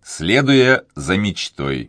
Следуя за мечтой.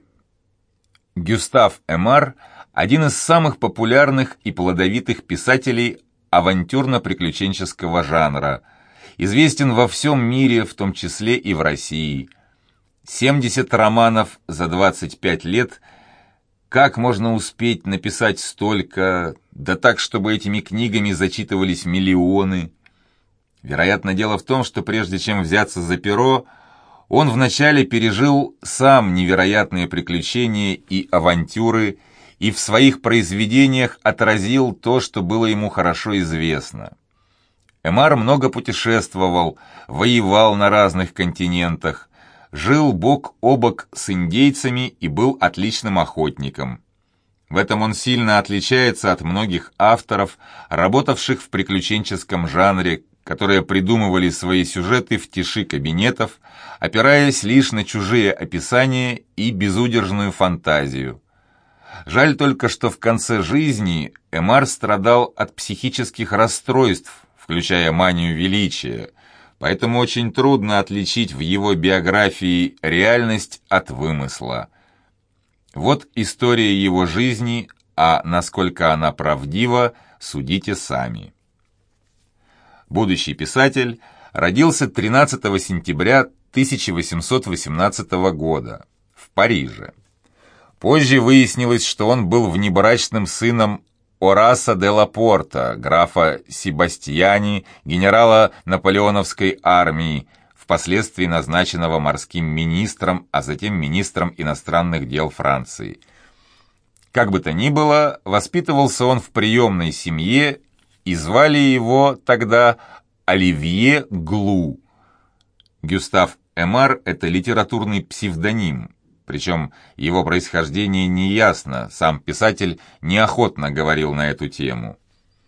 Гюстав Эмар – один из самых популярных и плодовитых писателей авантюрно-приключенческого жанра, известен во всем мире, в том числе и в России. 70 романов за 25 лет. Как можно успеть написать столько, да так, чтобы этими книгами зачитывались миллионы? Вероятно, дело в том, что прежде чем взяться за перо, он вначале пережил сам невероятные приключения и авантюры и в своих произведениях отразил то, что было ему хорошо известно. Эмар много путешествовал, воевал на разных континентах, жил бок о бок с индейцами и был отличным охотником. В этом он сильно отличается от многих авторов, работавших в приключенческом жанре, которые придумывали свои сюжеты в тиши кабинетов, опираясь лишь на чужие описания и безудержную фантазию. Жаль только, что в конце жизни Эмар страдал от психических расстройств, включая манию величия, поэтому очень трудно отличить в его биографии реальность от вымысла. Вот история его жизни, а насколько она правдива, судите сами. Будущий писатель родился 13 сентября 1818 года в Париже. Позже выяснилось, что он был внебрачным сыном Ораса де Лапорта, графа Себастьяни, генерала наполеоновской армии, впоследствии назначенного морским министром, а затем министром иностранных дел Франции. Как бы то ни было, воспитывался он в приемной семье, и звали его тогда Оливье Глу. Гюстав Эмар – это литературный псевдоним, причем его происхождение неясно, сам писатель неохотно говорил на эту тему.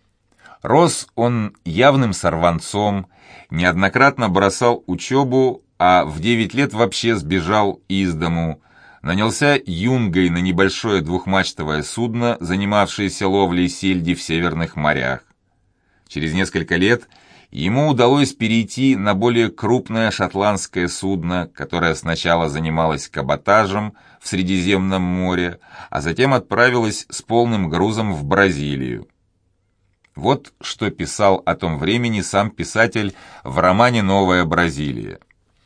Рос он явным сорванцом, неоднократно бросал учебу, а в 9 лет вообще сбежал из дому, нанялся юнгой на небольшое двухмачтовое судно, занимавшееся ловлей сельди в северных морях. Через несколько лет ему удалось перейти на более крупное шотландское судно, которое сначала занималось каботажем в Средиземном море, а затем отправилось с полным грузом в Бразилию. Вот что писал о том времени сам писатель в романе «Новая Бразилия».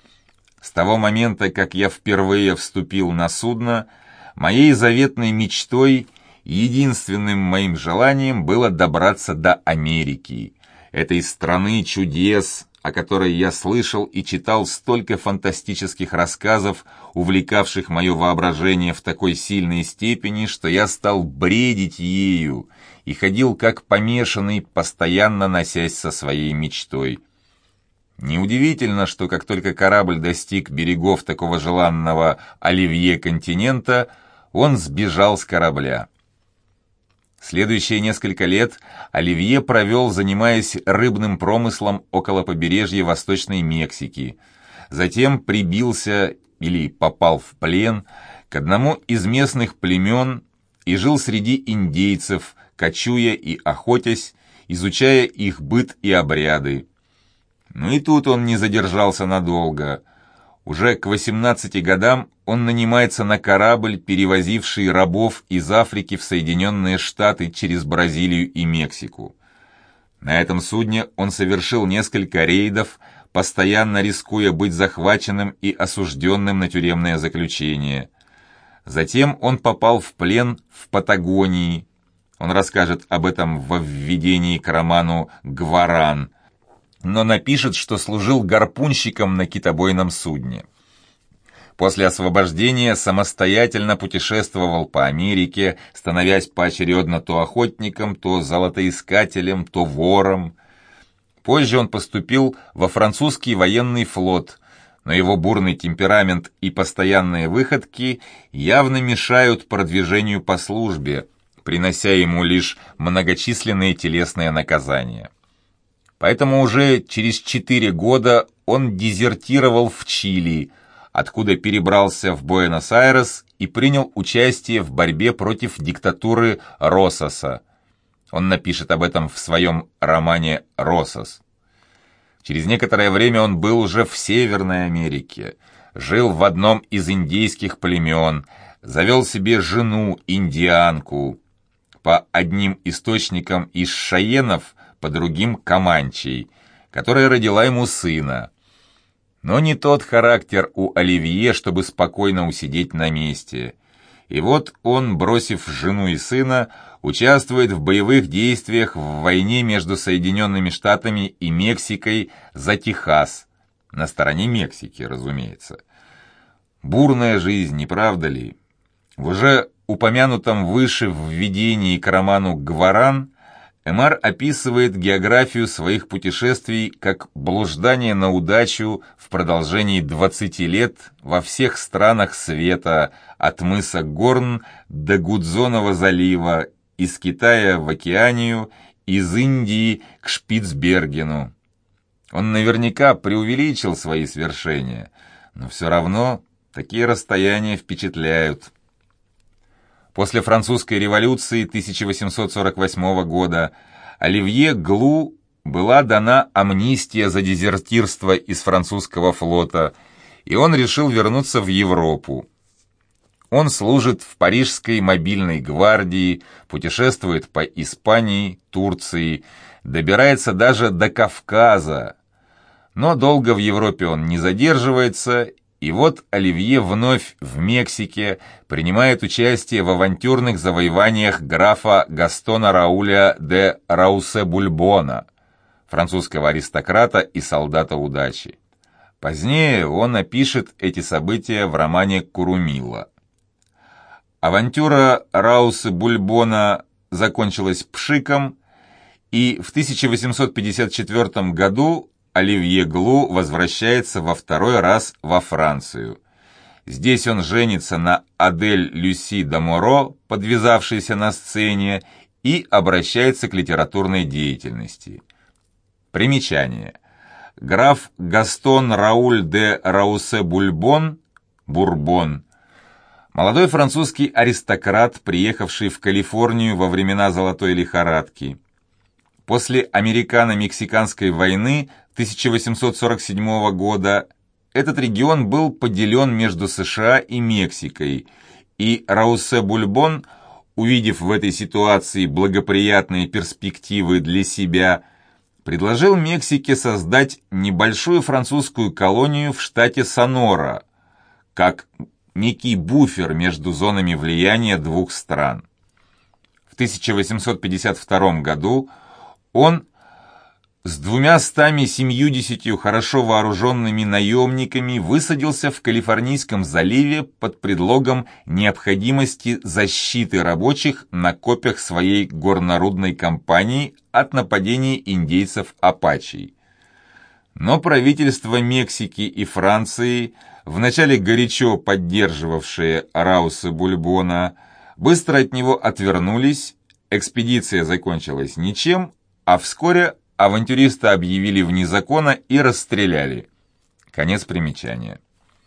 С того момента, как я впервые вступил на судно, моей заветной мечтой, единственным моим желанием было добраться до Америки, этой страны чудес, о которой я слышал и читал столько фантастических рассказов, увлекавших мое воображение в такой сильной степени, что я стал бредить ею и ходил как помешанный, постоянно носясь со своей мечтой. Неудивительно, что как только корабль достиг берегов такого желанного Оливье континента, он сбежал с корабля. Следующие несколько лет Оливье провел, занимаясь рыбным промыслом около побережья Восточной Мексики. Затем прибился или попал в плен к одному из местных племен и жил среди индейцев, кочуя и охотясь, изучая их быт и обряды. Но и тут он не задержался надолго. Уже к 18 годам он нанимается на корабль, перевозивший рабов из Африки в Соединенные Штаты через Бразилию и Мексику. На этом судне он совершил несколько рейдов, постоянно рискуя быть захваченным и осужденным на тюремное заключение. Затем он попал в плен в Патагонии. Он расскажет об этом во введении к роману «Гваран», но напишет, что служил гарпунщиком на китобойном судне. После освобождения самостоятельно путешествовал по Америке, становясь поочередно то охотником, то золотоискателем, то вором. Позже он поступил во французский военный флот, но его бурный темперамент и постоянные выходки явно мешают продвижению по службе, принося ему лишь многочисленные телесные наказания. Поэтому уже через 4 года он дезертировал в Чили, откуда перебрался в Буэнос-Айрес и принял участие в борьбе против диктатуры Рососа. Он напишет об этом в своем романе «Росос». Через некоторое время он был уже в Северной Америке, жил в одном из индейских племен, завел себе жену, индианку, по одним источникам из шаенов, по другим команчей, которая родила ему сына. Но не тот характер у Оливье, чтобы спокойно усидеть на месте. И вот он, бросив жену и сына, участвует в боевых действиях в войне между Соединенными Штатами и Мексикой за Техас, на стороне Мексики, разумеется. Бурная жизнь, не правда ли? В уже упомянутом выше введении к роману «Гваран» Эмар описывает географию своих путешествий как блуждание на удачу в продолжении 20 лет во всех странах света, от мыса Горн до Гудзонова залива, из Китая в Океанию, из Индии к Шпицбергену. Он наверняка преувеличил свои свершения, но все равно такие расстояния впечатляют. После французской революции 1848 года Оливье Глу была дана амнистия за дезертирство из французского флота, и он решил вернуться в Европу. Он служит в Парижской мобильной гвардии, путешествует по Испании, Турции, добирается даже до Кавказа. Но долго в Европе он не задерживается. И вот Оливье вновь в Мексике принимает участие в авантюрных завоеваниях графа Гастона Рауля де Раусе-Бульбона, французского аристократа и солдата удачи. Позднее он опишет эти события в романе «Курумила». Авантюра Раусе-Бульбона закончилась пшиком, и в 1854 году Оливье Глу возвращается во второй раз во Францию. Здесь он женится на Адель Люси де Моро, подвязавшейся на сцене, и обращается к литературной деятельности. Примечание. Граф Гастон Рауль де Раусе-Бульбон, Бурбон, молодой французский аристократ, приехавший в Калифорнию во времена золотой лихорадки. После американо-мексиканской войны 1847 года этот регион был поделен между США и Мексикой, и Раусе-Бульбон, увидев в этой ситуации благоприятные перспективы для себя, предложил Мексике создать небольшую французскую колонию в штате Сонора, как некий буфер между зонами влияния двух стран. В 1852 году он с 270 хорошо вооруженными наемниками высадился в Калифорнийском заливе под предлогом необходимости защиты рабочих на копьях своей горнорудной компании от нападений индейцев-апачей. Но правительства Мексики и Франции, вначале горячо поддерживавшие Раусе-Бульбона, быстро от него отвернулись, экспедиция закончилась ничем, а вскоре авантюриста объявили вне закона и расстреляли. Конец примечания.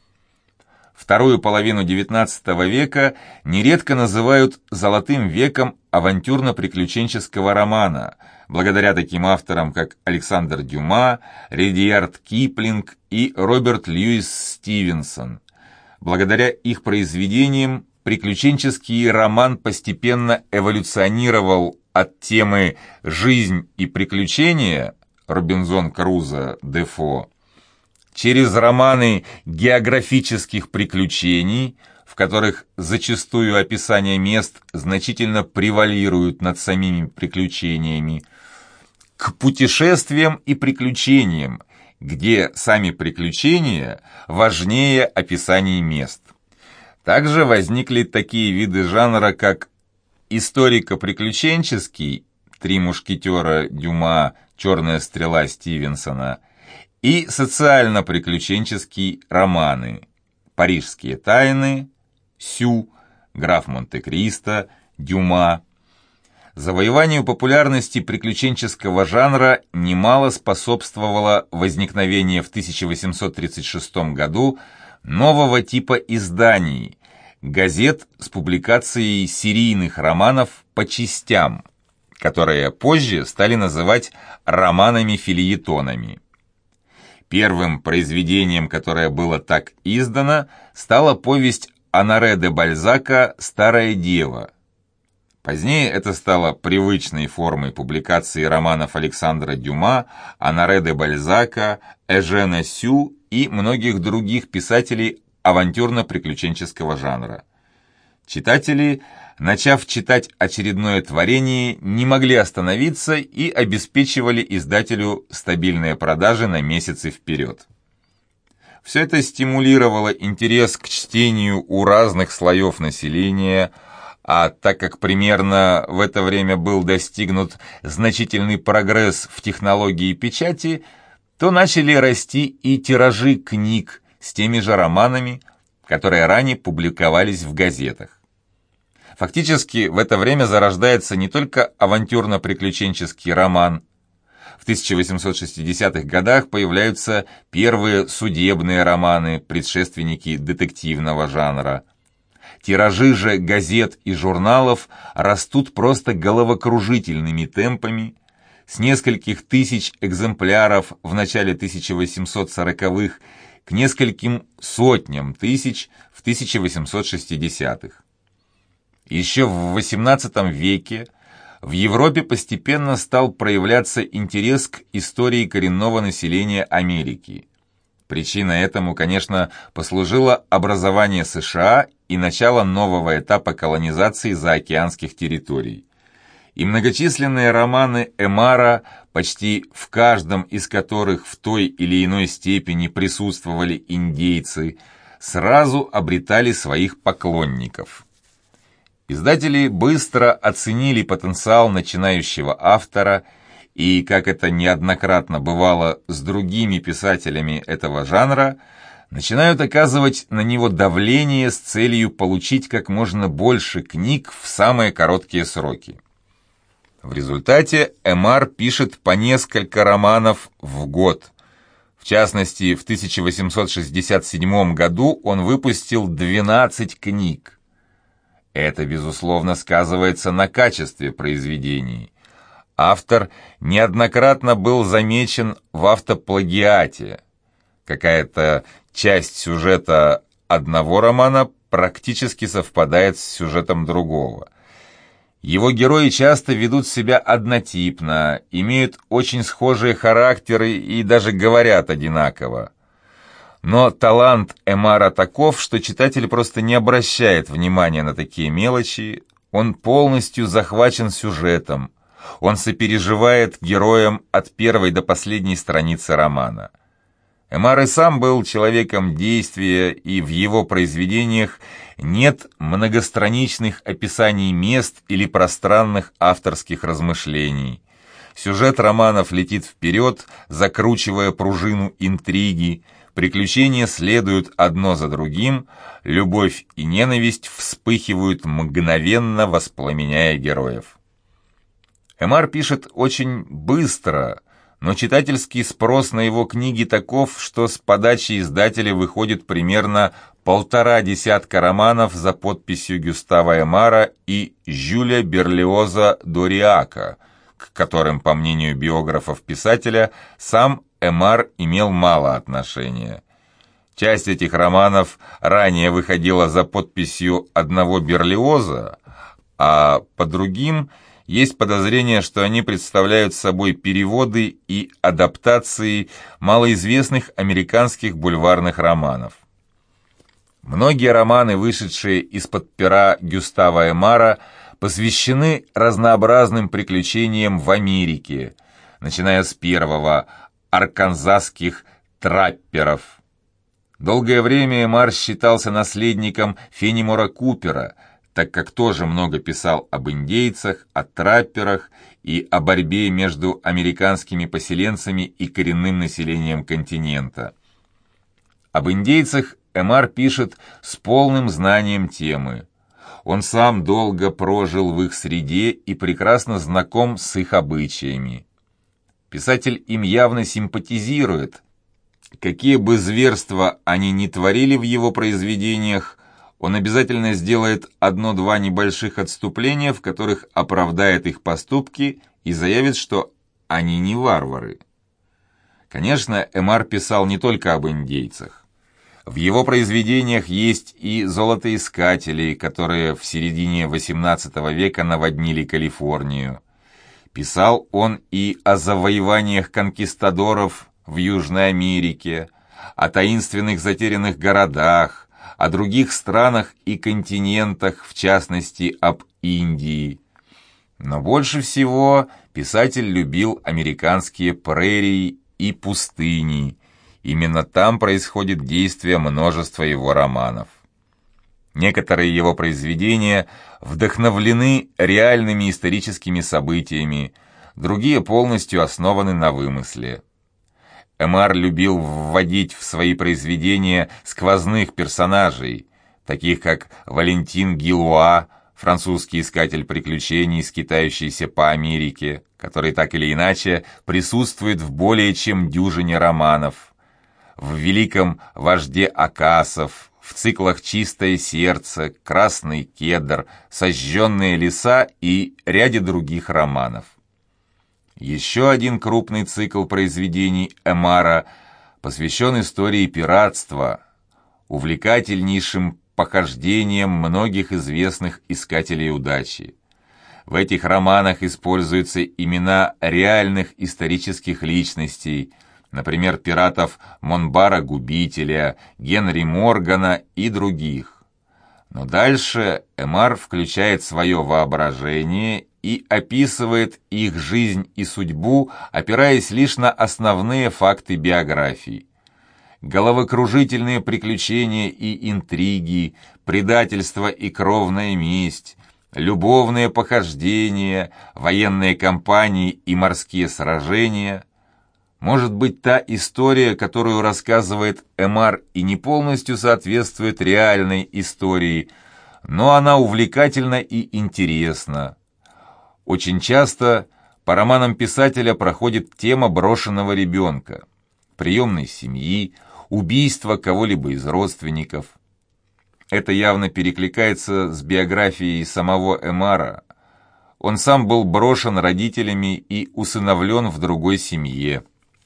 Вторую половину XIX века нередко называют «золотым веком авантюрно-приключенческого романа», благодаря таким авторам, как Александр Дюма, Редьярд Киплинг и Роберт Льюис Стивенсон. Благодаря их произведениям приключенческий роман постепенно эволюционировал от темы «Жизнь и приключения» Робинзон Крузо, Дефо, через романы географических приключений, в которых зачастую описания мест значительно превалируют над самими приключениями, к путешествиям и приключениям, где сами приключения важнее описаний мест. Также возникли такие виды жанра, как историко-приключенческий «Три мушкетера» Дюма, «Черная стрела» Стивенсона и социально-приключенческие романы «Парижские тайны», «Сю», «Граф Монте-Кристо», Дюма. Завоеванию популярности приключенческого жанра немало способствовало возникновение в 1836 году нового типа изданий, газет с публикацией серийных романов по частям, которые позже стали называть романами-фельетонами. Первым произведением, которое было так издано, стала повесть Оноре де Бальзака «Старая дева». Позднее это стало привычной формой публикации романов Александра Дюма, Оноре де Бальзака, Эжена Сю и многих других писателей авантюрно-приключенческого жанра. Читатели, начав читать очередное творение, не могли остановиться и обеспечивали издателю стабильные продажи на месяцы вперед. Все это стимулировало интерес к чтению у разных слоев населения, а так как примерно в это время был достигнут значительный прогресс в технологии печати, то начали расти и тиражи книг с теми же романами, которые ранее публиковались в газетах. Фактически в это время зарождается не только авантюрно-приключенческий роман. В 1860-х годах появляются первые судебные романы, предшественники детективного жанра. Тиражи же газет и журналов растут просто головокружительными темпами. С нескольких тысяч экземпляров в начале 1840-х к нескольким сотням тысяч в 1860-х. Еще в XVIII веке в Европе постепенно стал проявляться интерес к истории коренного населения Америки. Причиной этому, конечно, послужило образование США и начало нового этапа колонизации заокеанских территорий. И многочисленные романы Эмара, почти в каждом из которых в той или иной степени присутствовали индейцы, сразу обретали своих поклонников. Издатели быстро оценили потенциал начинающего автора и, как это неоднократно бывало с другими писателями этого жанра, начинают оказывать на него давление с целью получить как можно больше книг в самые короткие сроки. В результате Эмар пишет по несколько романов в год. В частности, в 1867 году он выпустил 12 книг. Это, безусловно, сказывается на качестве произведений. Автор неоднократно был замечен в автоплагиате. Какая-то часть сюжета одного романа практически совпадает с сюжетом другого. Его герои часто ведут себя однотипно, имеют очень схожие характеры и даже говорят одинаково. Но талант Эмара таков, что читатель просто не обращает внимания на такие мелочи, он полностью захвачен сюжетом, он сопереживает героям от первой до последней страницы романа. Эмар и сам был человеком действия, и в его произведениях нет многостраничных описаний мест или пространных авторских размышлений. Сюжет романов летит вперед, закручивая пружину интриги, приключения следуют одно за другим, любовь и ненависть вспыхивают мгновенно, воспламеняя героев. Эмар пишет очень быстро, но читательский спрос на его книги таков, что с подачи издателя выходит примерно 1,5 десятка романов за подписью Гюстава Эмара и Жюля Берлиоза Дориака, к которым, по мнению биографов писателя, сам Эмар имел мало отношения. Часть этих романов ранее выходила за подписью одного Берлиоза, а по другим есть подозрение, что они представляют собой переводы и адаптации малоизвестных американских бульварных романов. Многие романы, вышедшие из-под пера Гюстава Эмара, посвящены разнообразным приключениям в Америке, начиная с первого «Арканзасских трапперов». Долгое время Эмар считался наследником Феннимора Купера, так как тоже много писал об индейцах, о трапперах и о борьбе между американскими поселенцами и коренным населением континента. Об индейцах Эмар пишет с полным знанием темы. Он сам долго прожил в их среде и прекрасно знаком с их обычаями. Писатель им явно симпатизирует. Какие бы зверства они ни творили в его произведениях, он обязательно сделает 1-2 небольших отступления, в которых оправдает их поступки и заявит, что они не варвары. Конечно, Эмар писал не только об индейцах. В его произведениях есть и золотоискатели, которые в середине XVIII века наводнили Калифорнию. Писал он и о завоеваниях конкистадоров в Южной Америке, о таинственных затерянных городах, о других странах и континентах, в частности, об Индии. Но больше всего писатель любил американские прерии и пустыни. Именно там происходит действие множества его романов. Некоторые его произведения вдохновлены реальными историческими событиями, другие полностью основаны на вымысле. Эмар любил вводить в свои произведения сквозных персонажей, таких как Валентин Гилуа, французский искатель приключений, скитающийся по Америке, который так или иначе присутствует в более чем дюжине романов, в «Великом вожде Акасов», в циклах «Чистое сердце», «Красный кедр», «Сожженные леса» и ряде других романов. Еще один крупный цикл произведений Эмара посвящен истории пиратства, увлекательнейшим похождениям многих известных искателей удачи. В этих романах используются имена реальных исторических личностей, например, пиратов Монбара-Губителя, Генри Моргана и других. Но дальше Эмар включает свое воображение и описывает их жизнь и судьбу, опираясь лишь на основные факты биографии. Головокружительные приключения и интриги, предательство и кровная месть, любовные похождения, военные кампании и морские сражения. Может быть, та история, которую рассказывает Эмар, и не полностью соответствует реальной истории, но она увлекательна и интересна. Очень часто по романам писателя проходит тема брошенного ребенка, приемной семьи, убийства кого-либо из родственников. Это явно перекликается с биографией самого Эмара. Он сам был брошен родителями и усыновлен в другой семье.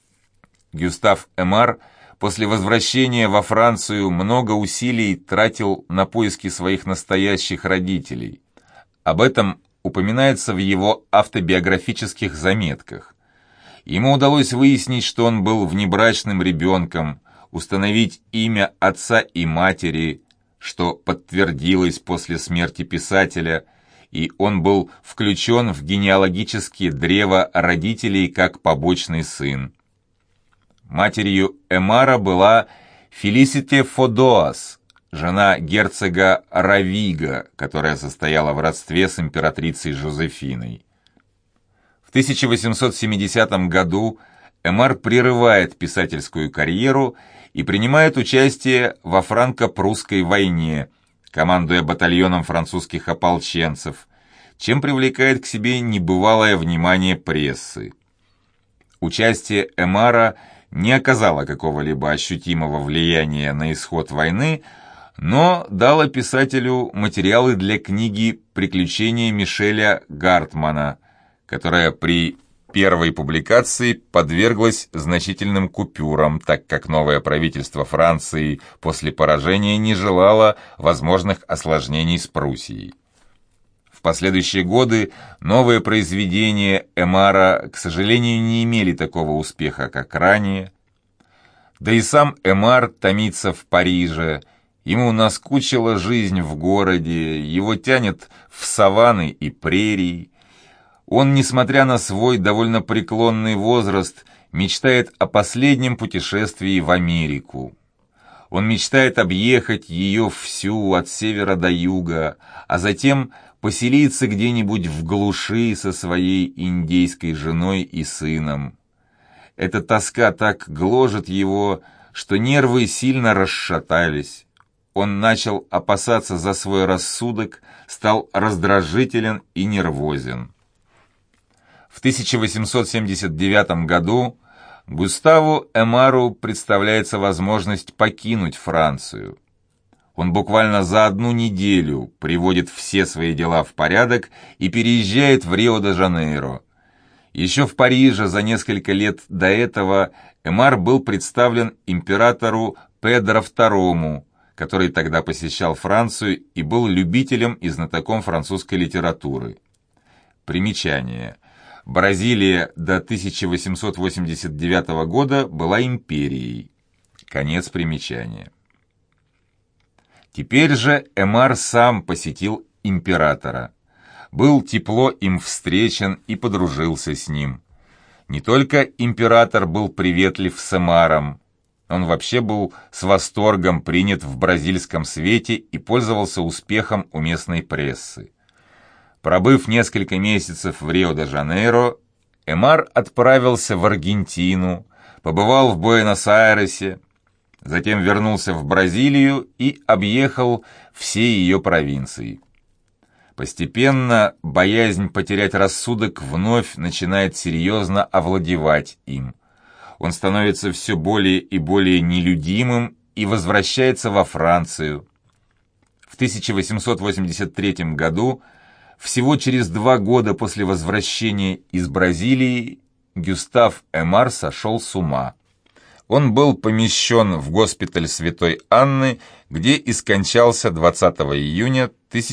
Гюстав Эмар после возвращения во Францию много усилий тратил на поиски своих настоящих родителей. Об этом упоминается в его автобиографических заметках. Ему удалось выяснить, что он был внебрачным ребенком, установить имя отца и матери, что подтвердилось после смерти писателя, и он был включен в генеалогические древа родителей как побочный сын. Матерью Эмара была Фелисите Фодоас, жена герцога Равига, которая состояла в родстве с императрицей Жозефиной. В 1870 году Эмар прерывает писательскую карьеру и принимает участие во франко-прусской войне, командуя батальоном французских ополченцев, чем привлекает к себе небывалое внимание прессы. Участие Эмара не оказало какого-либо ощутимого влияния на исход войны, но дало писателю материалы для книги «Приключения Мишеля Гартмана», которая при первой публикации подверглась значительным купюрам, так как новое правительство Франции после поражения не желало возможных осложнений с Пруссией. В последующие годы новые произведения Эмара, к сожалению, не имели такого успеха, как ранее. Да и сам Эмар томится в Париже, ему наскучила жизнь в городе, его тянет в саванны и прерии. Он, несмотря на свой довольно преклонный возраст, мечтает о последнем путешествии в Америку. Он мечтает объехать ее всю от севера до юга, а затем поселиться где-нибудь в глуши со своей индейской женой и сыном. Эта тоска так гложет его, что нервы сильно расшатались. Он начал опасаться за свой рассудок, стал раздражителен и нервозен. В 1879 году Густаву Эмару представляется возможность покинуть Францию. Он буквально за одну неделю приводит все свои дела в порядок и переезжает в Рио-де-Жанейро. Еще в Париже за несколько лет до этого Эмар был представлен императору Педро II, который тогда посещал Францию и был любителем и знатоком французской литературы. Примечание. Бразилия до 1889 года была империей. Конец примечания. Теперь же Эмар сам посетил императора. Был тепло им встречен и подружился с ним. Не только император был приветлив с Эмаром, он вообще был с восторгом принят в бразильском свете и пользовался успехом у местной прессы. Пробыв несколько месяцев в Рио-де-Жанейро, Эмар отправился в Аргентину, побывал в Буэнос-Айресе, затем вернулся в Бразилию и объехал все ее провинции. Постепенно боязнь потерять рассудок вновь начинает серьезно овладевать им. Он становится все более и более нелюдимым и возвращается во Францию. В 1883 году, всего через 2 года после возвращения из Бразилии, Гюстав Эмар сошел с ума. Он был помещен в госпиталь Святой Анны, где и скончался 20 июня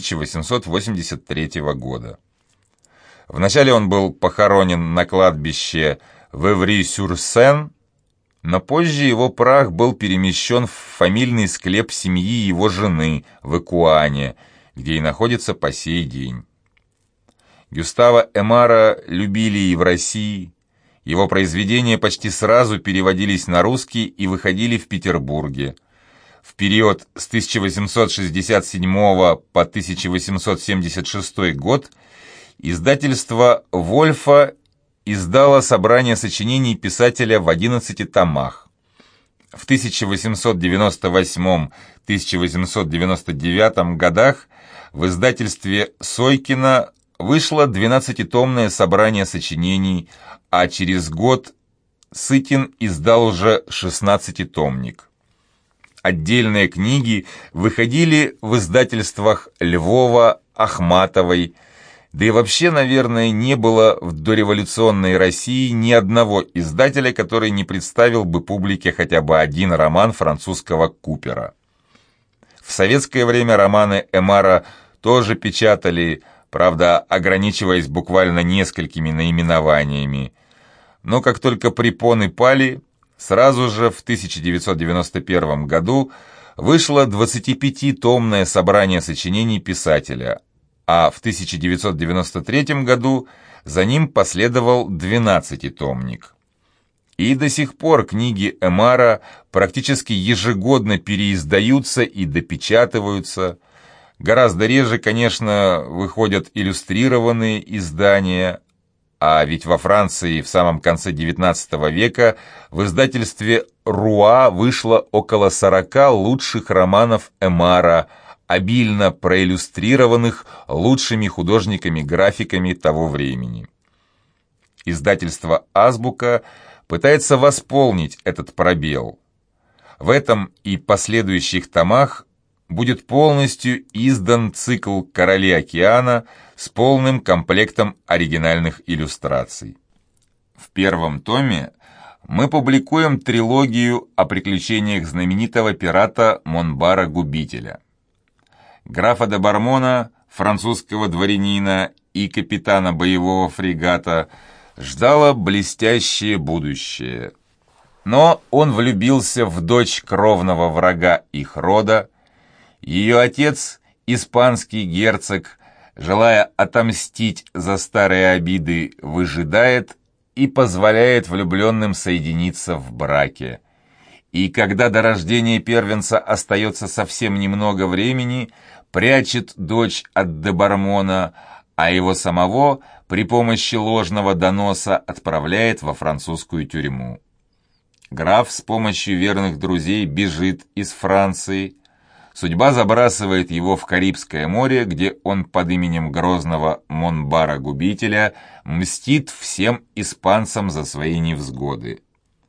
1883 года. Вначале он был похоронен на кладбище в Эври-сюр-Сен, но позже его прах был перемещен в фамильный склеп семьи его жены в Экуане, где и находится по сей день. Гюстава Эмара любили и в России. Его произведения почти сразу переводились на русский и выходили в Петербурге. В период с 1867 по 1876 год издательство «Вольфа» издало собрание сочинений писателя в 11 томах. В 1898-1899 годах в издательстве Сойкина вышло 12-томное собрание сочинений, а через год Сытин издал уже 16-томник. Отдельные книги выходили в издательствах Львова, Ахматовой, да и вообще, наверное, не было в дореволюционной России ни одного издателя, который не представил бы публике хотя бы один роман французского Купера. В советское время романы Эмара тоже печатали, правда, ограничиваясь буквально несколькими наименованиями. Но как только препоны пали, сразу же в 1991 году вышло 25-томное собрание сочинений писателя, а в 1993 году за ним последовал 12-томник. И до сих пор книги Эмара практически ежегодно переиздаются и допечатываются. Гораздо реже, конечно, выходят иллюстрированные издания, а ведь во Франции в самом конце XIX века в издательстве «Руа» вышло около 40 лучших романов Эмара, обильно проиллюстрированных лучшими художниками-графиками того времени. Издательство «Азбука» пытается восполнить этот пробел. В этом и последующих томах будет полностью издан цикл «Короли океана» с полным комплектом оригинальных иллюстраций. В первом томе мы публикуем трилогию о приключениях знаменитого пирата Монбара-губителя. Графа де Бармона, французского дворянина и капитана боевого фрегата, ждало блестящее будущее. Но он влюбился в дочь кровного врага их рода. Ее отец, испанский герцог, желая отомстить за старые обиды, выжидает и позволяет влюбленным соединиться в браке. И когда до рождения первенца остается совсем немного времени, прячет дочь от де Бармона, а его самого при помощи ложного доноса отправляет во французскую тюрьму. Граф с помощью верных друзей бежит из Франции. Судьба забрасывает его в Карибское море, где он под именем грозного Монбара-губителя мстит всем испанцам за свои невзгоды.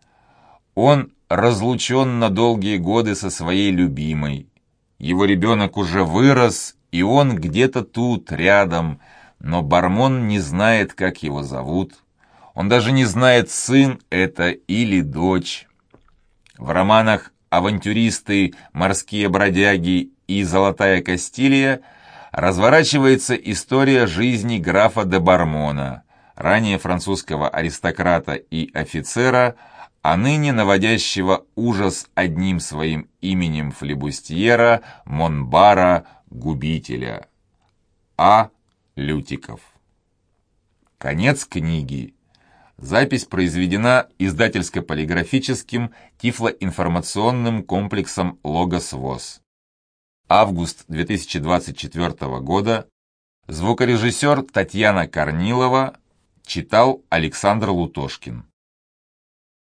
Он разлучен на долгие годы со своей любимой. Его ребенок уже вырос, и он где-то тут, рядом, но Бармон не знает, как его зовут. Он даже не знает, сын это или дочь. В романах «Авантюристы», «Морские бродяги» и «Золотая Кастилия» разворачивается история жизни графа де Бармона, ранее французского аристократа и офицера, а ныне наводящего ужас одним своим именем флебустьера Монбара Губителя. А. Лютиков. Конец книги. Запись произведена издательско-полиграфическим тифлоинформационным комплексом «Логос ВОС». Август 2024 года. Звукорежиссер Татьяна Корнилова. Читал Александр Лутошкин.